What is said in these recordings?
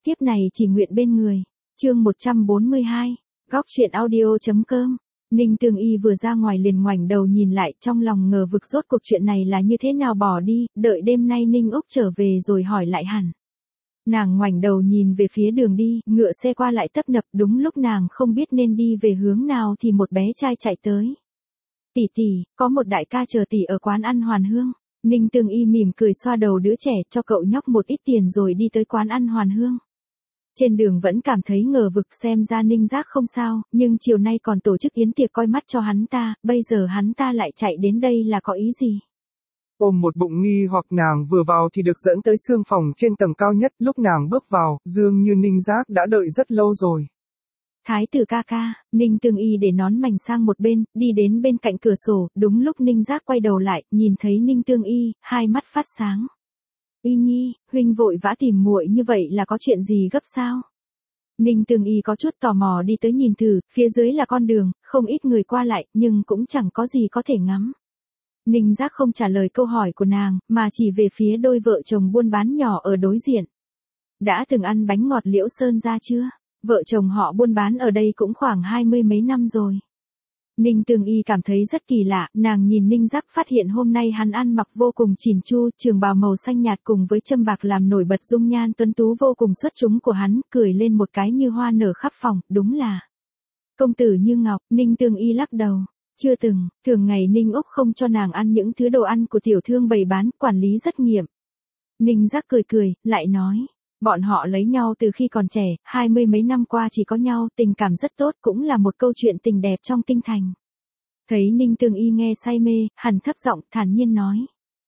Tiếp này chỉ nguyện bên người. Chương 142. Góc truyện audio.com. Ninh Tương Y vừa ra ngoài liền ngoảnh đầu nhìn lại, trong lòng ngờ vực rốt cuộc chuyện này là như thế nào bỏ đi, đợi đêm nay Ninh Úc trở về rồi hỏi lại hẳn. Nàng ngoảnh đầu nhìn về phía đường đi, ngựa xe qua lại tấp nập, đúng lúc nàng không biết nên đi về hướng nào thì một bé trai chạy tới. Tỷ tỷ, có một đại ca chờ tỷ ở quán ăn Hoàn Hương. Ninh Tương Y mỉm cười xoa đầu đứa trẻ, cho cậu nhóc một ít tiền rồi đi tới quán ăn Hoàn Hương. Trên đường vẫn cảm thấy ngờ vực, xem ra Ninh Giác không sao, nhưng chiều nay còn tổ chức yến tiệc coi mắt cho hắn ta, bây giờ hắn ta lại chạy đến đây là có ý gì? Ôm một bụng nghi hoặc nàng vừa vào thì được dẫn tới sương phòng trên tầng cao nhất, lúc nàng bước vào, dường như Ninh Giác đã đợi rất lâu rồi. Thái tử ca ca, Ninh Tương Y để nón mảnh sang một bên, đi đến bên cạnh cửa sổ, đúng lúc Ninh Giác quay đầu lại, nhìn thấy Ninh Tương Y, hai mắt phát sáng. Y Nhi, huynh vội vã tìm muội như vậy là có chuyện gì gấp sao? Ninh Tương Y có chút tò mò đi tới nhìn thử, phía dưới là con đường, không ít người qua lại, nhưng cũng chẳng có gì có thể ngắm. Ninh Giác không trả lời câu hỏi của nàng, mà chỉ về phía đôi vợ chồng buôn bán nhỏ ở đối diện. Đã từng ăn bánh ngọt Liễu Sơn ra chưa? Vợ chồng họ buôn bán ở đây cũng khoảng 20 mấy năm rồi. Ninh Tương Y cảm thấy rất kỳ lạ, nàng nhìn Ninh Giác phát hiện hôm nay hắn ăn mặc vô cùng chỉn chu, trường bào màu xanh nhạt cùng với châm bạc làm nổi bật dung nhan tuấn tú vô cùng xuất chúng của hắn, cười lên một cái như hoa nở khắp phòng, đúng là công tử như ngọc. Ninh Tương Y lắc đầu, chưa từng, thường ngày Ninh Úc không cho nàng ăn những thứ đồ ăn của tiểu thương bày bán, quản lý rất nghiêm. Ninh Giác cười cười, lại nói. Bọn họ lấy nhau từ khi còn trẻ, 20 mấy năm qua chỉ có nhau, tình cảm rất tốt, cũng là một câu chuyện tình đẹp trong kinh thành. Thấy Ninh Tương Y nghe say mê, hằn thấp giọng, thản nhiên nói.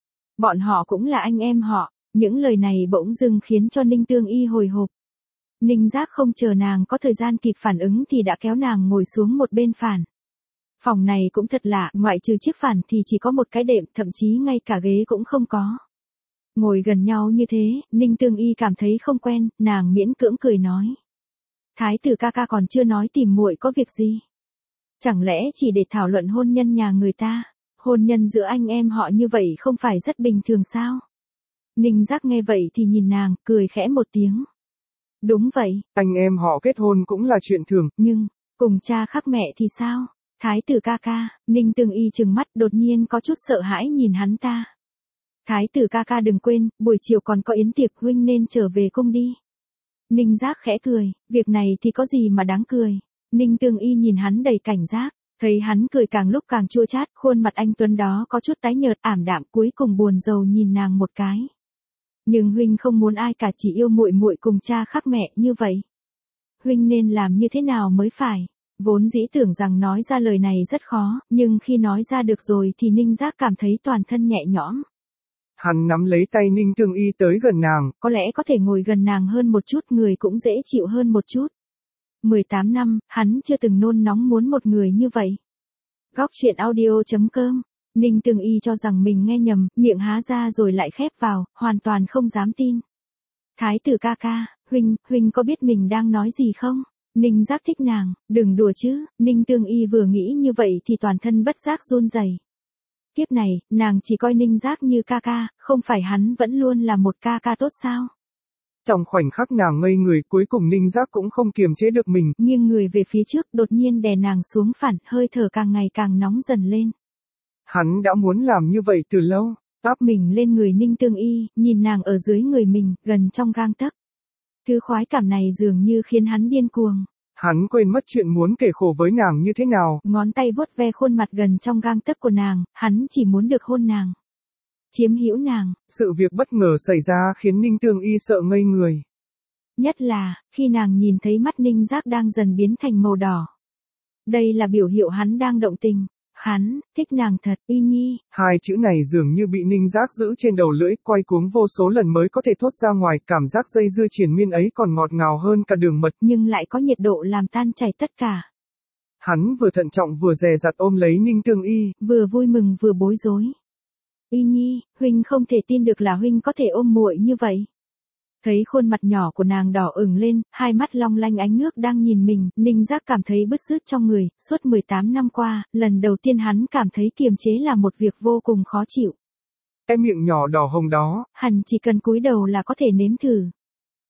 Bọn họ cũng là anh em họ, những lời này bỗng dưng khiến cho Ninh Tương Y hồi hộp. Ninh Giác không chờ nàng có thời gian kịp phản ứng thì đã kéo nàng ngồi xuống một bên phản. Phòng này cũng thật lạ, ngoại trừ chiếc phản thì chỉ có một cái đệm, thậm chí ngay cả ghế cũng không có. Ngồi gần nhau như thế, Ninh Tương Y cảm thấy không quen, nàng miễn cưỡng cười nói. Thái tử ca ca còn chưa nói tìm muội có việc gì? Chẳng lẽ chỉ để thảo luận hôn nhân nhà người ta? Hôn nhân giữa anh em họ như vậy không phải rất bình thường sao? Ninh Giác nghe vậy thì nhìn nàng, cười khẽ một tiếng. Đúng vậy. Anh em họ kết hôn cũng là chuyện thường. Nhưng, cùng cha khác mẹ thì sao? Thái tử ca ca, Ninh Tương Y trừng mắt đột nhiên có chút sợ hãi nhìn hắn ta. Thái tử ca ca đừng quên, buổi chiều còn có yến tiệc, huynh nên trở về cung đi. Ninh Giác khẽ cười, việc này thì có gì mà đáng cười. Ninh Tương Y nhìn hắn đầy cảnh giác, thấy hắn cười càng lúc càng chua chát, khuôn mặt anh tuấn đó có chút tái nhợt ảm đạm, cuối cùng buồn rầu nhìn nàng một cái. Nhưng huynh không muốn ai cả, chỉ yêu muội muội cùng cha khác mẹ như vậy. Huynh nên làm như thế nào mới phải? Vốn dĩ tưởng rằng nói ra lời này rất khó, nhưng khi nói ra được rồi thì Ninh Giác cảm thấy toàn thân nhẹ nhõm. Hắn nắm lấy tay Ninh Tương Y tới gần nàng. Có lẽ có thể ngồi gần nàng hơn một chút, người cũng dễ chịu hơn một chút. 18 năm, hắn chưa từng nôn nóng muốn một người như vậy. Góc truyện audio.com. Ninh Tương Y cho rằng mình nghe nhầm, miệng há ra rồi lại khép vào, hoàn toàn không dám tin. Thái tử ca ca, huynh có biết mình đang nói gì không? Ninh Giác thích nàng, đừng đùa chứ. Ninh Tương Y vừa nghĩ như vậy thì toàn thân bất giác run rẩy. Kiếp này, nàng chỉ coi Ninh Giác như ca ca, không phải hắn vẫn luôn là một ca ca tốt sao? Trong khoảnh khắc nàng ngây người, cuối cùng Ninh Giác cũng không kiềm chế được mình. Nghiêng người về phía trước, đột nhiên đè nàng xuống phản, hơi thở càng ngày càng nóng dần lên. Hắn đã muốn làm như vậy từ lâu. Tóp mình lên người Ninh Tương Y, nhìn nàng ở dưới người mình, gần trong gang tấc. Thứ khoái cảm này dường như khiến hắn điên cuồng. Hắn quên mất chuyện muốn kể khổ với nàng như thế nào. Ngón tay vuốt ve khuôn mặt gần trong gang tấc của nàng, hắn chỉ muốn được hôn nàng. Chiếm hữu nàng. Sự việc bất ngờ xảy ra khiến Ninh Tương Y sợ ngây người. Nhất là, khi nàng nhìn thấy mắt Ninh Giác đang dần biến thành màu đỏ. Đây là biểu hiệu hắn đang động tình. Hắn, thích nàng thật, Y Nhi. Hai chữ này dường như bị Ninh Giác giữ trên đầu lưỡi, quay cuống vô số lần mới có thể thốt ra ngoài, cảm giác dây dưa triền miên ấy còn ngọt ngào hơn cả đường mật. Nhưng lại có nhiệt độ làm tan chảy tất cả. Hắn vừa thận trọng vừa dè dặt ôm lấy Ninh Tương Y. Vừa vui mừng vừa bối rối. Y Nhi, huynh không thể tin được là huynh có thể ôm muội như vậy. Thấy khuôn mặt nhỏ của nàng đỏ ửng lên, hai mắt long lanh ánh nước đang nhìn mình, Ninh Giác cảm thấy bứt rứt trong người, suốt 18 năm qua, lần đầu tiên hắn cảm thấy kiềm chế là một việc vô cùng khó chịu. Cái miệng nhỏ đỏ hồng đó, hẳn chỉ cần cúi đầu là có thể nếm thử.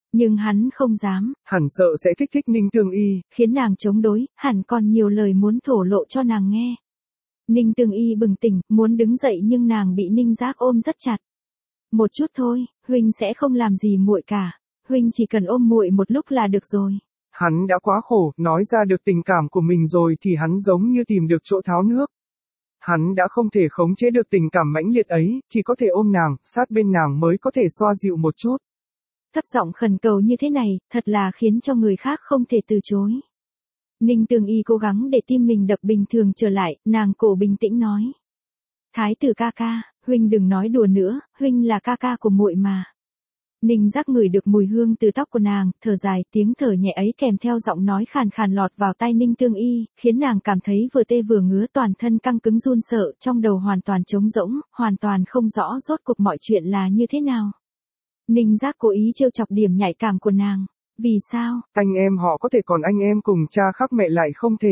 Nhưng hắn không dám. Hẳn sợ sẽ kích thích Ninh Tương Y. Khiến nàng chống đối, hẳn còn nhiều lời muốn thổ lộ cho nàng nghe. Ninh Tương Y bừng tỉnh, muốn đứng dậy nhưng nàng bị Ninh Giác ôm rất chặt. Một chút thôi, huynh sẽ không làm gì muội cả. Huynh chỉ cần ôm muội một lúc là được rồi. Hắn đã quá khổ, nói ra được tình cảm của mình rồi thì hắn giống như tìm được chỗ tháo nước. Hắn đã không thể khống chế được tình cảm mãnh liệt ấy, chỉ có thể ôm nàng, sát bên nàng mới có thể xoa dịu một chút. Thấp giọng khẩn cầu như thế này, thật là khiến cho người khác không thể từ chối. Ninh Tương Y cố gắng để tim mình đập bình thường trở lại, nàng cổ bình tĩnh nói. Thái tử ca ca, huynh đừng nói đùa nữa, huynh là ca ca của muội mà. Ninh Giác ngửi được mùi hương từ tóc của nàng, thở dài, tiếng thở nhẹ ấy kèm theo giọng nói khàn khàn lọt vào tai Ninh Tương Y, khiến nàng cảm thấy vừa tê vừa ngứa, toàn thân căng cứng run sợ, trong đầu hoàn toàn trống rỗng, hoàn toàn không rõ rốt cuộc mọi chuyện là như thế nào. Ninh Giác cố ý trêu chọc điểm nhạy cảm của nàng. Vì sao? Anh em họ có thể còn anh em cùng cha khác mẹ lại không thể.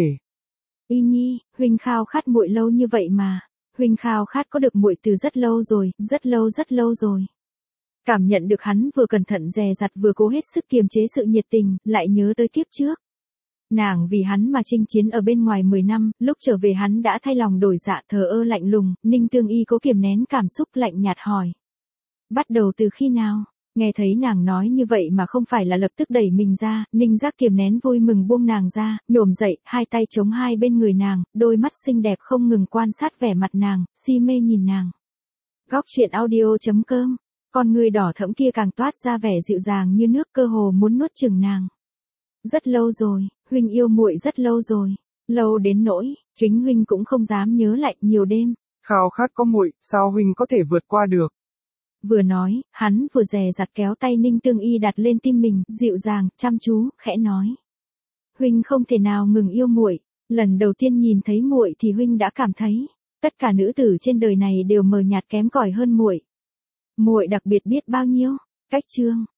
Y Nhi, huynh khao khát muội lâu như vậy mà. Huynh khao khát có được muội từ rất lâu rồi, rất lâu rồi. Cảm nhận được hắn vừa cẩn thận dè dặt vừa cố hết sức kiềm chế sự nhiệt tình, lại nhớ tới kiếp trước. Nàng vì hắn mà chinh chiến ở bên ngoài 10 năm, lúc trở về hắn đã thay lòng đổi dạ, thờ ơ lạnh lùng. Ninh Tương Y cố kiềm nén cảm xúc lạnh nhạt hỏi. Bắt đầu từ khi nào? Nghe thấy nàng nói như vậy mà không phải là lập tức đẩy mình ra, Ninh Giác kiềm nén vui mừng buông nàng ra, nhổm dậy, hai tay chống hai bên người nàng, đôi mắt xinh đẹp không ngừng quan sát vẻ mặt nàng, si mê nhìn nàng. Góc truyện audio.com, con người đỏ thẫm kia càng toát ra vẻ dịu dàng như nước, cơ hồ muốn nuốt chửng nàng. Rất lâu rồi, huynh yêu muội rất lâu rồi, lâu đến nỗi, chính huynh cũng không dám nhớ lại nhiều đêm. Khao khát có muội, sao huynh có thể vượt qua được? Vừa nói, hắn vừa dè dặt kéo tay Ninh Tương Y đặt lên tim mình, dịu dàng, chăm chú, khẽ nói. Huynh không thể nào ngừng yêu muội, lần đầu tiên nhìn thấy muội thì huynh đã cảm thấy, tất cả nữ tử trên đời này đều mờ nhạt kém cỏi hơn muội. Muội đặc biệt biết bao nhiêu. Cách chương